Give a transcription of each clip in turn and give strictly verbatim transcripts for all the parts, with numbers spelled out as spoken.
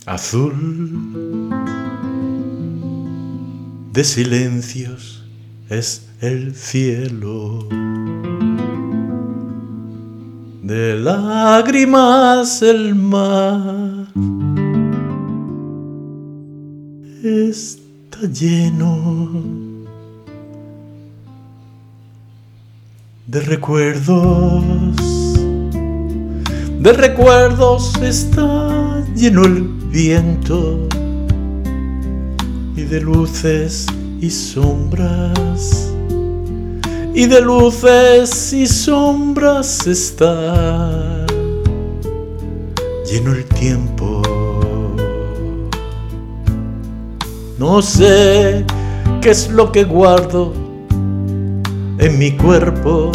Azul de silencios es el cielo, de lágrimas el mar está lleno de recuerdos, de recuerdos está lleno el viento, y de luces y sombras, y de luces y sombras está lleno el tiempo. No sé qué es lo que guardo en mi cuerpo,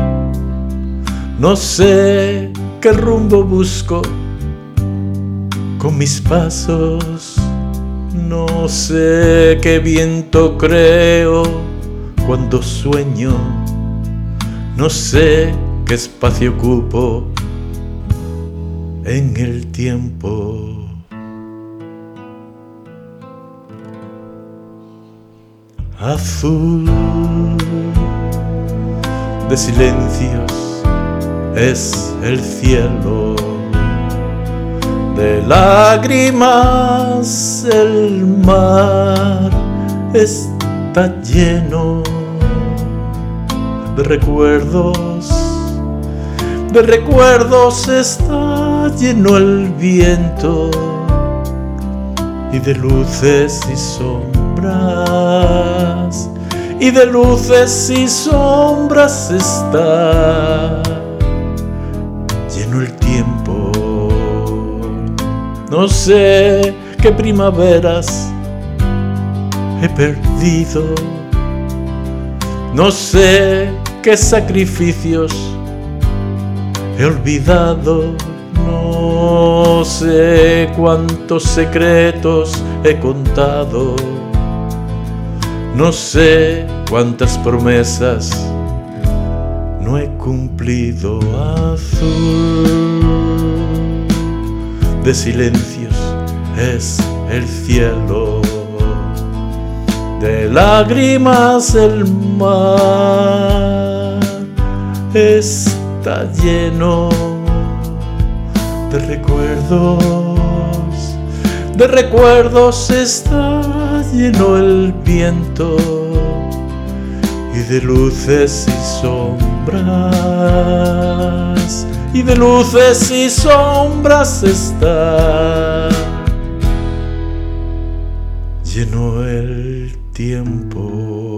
no sé qué rumbo busco con mis pasos, no sé qué viento creo cuando sueño, no sé qué espacio ocupo en el tiempo. Azul de silencios es el cielo, de lágrimas el mar está lleno de recuerdos, de recuerdos está lleno el viento, y de luces y sombras, y de luces y sombras está lleno el tiempo. No sé qué primaveras he perdido, no sé qué sacrificios he olvidado, no sé cuántos secretos he contado, no sé cuántas promesas no he cumplido. Azul de silencios es el cielo, de lágrimas el mar está lleno de recuerdos, de recuerdos está lleno el viento, y de luces y sombras, y de luces y sombras está lleno el tiempo.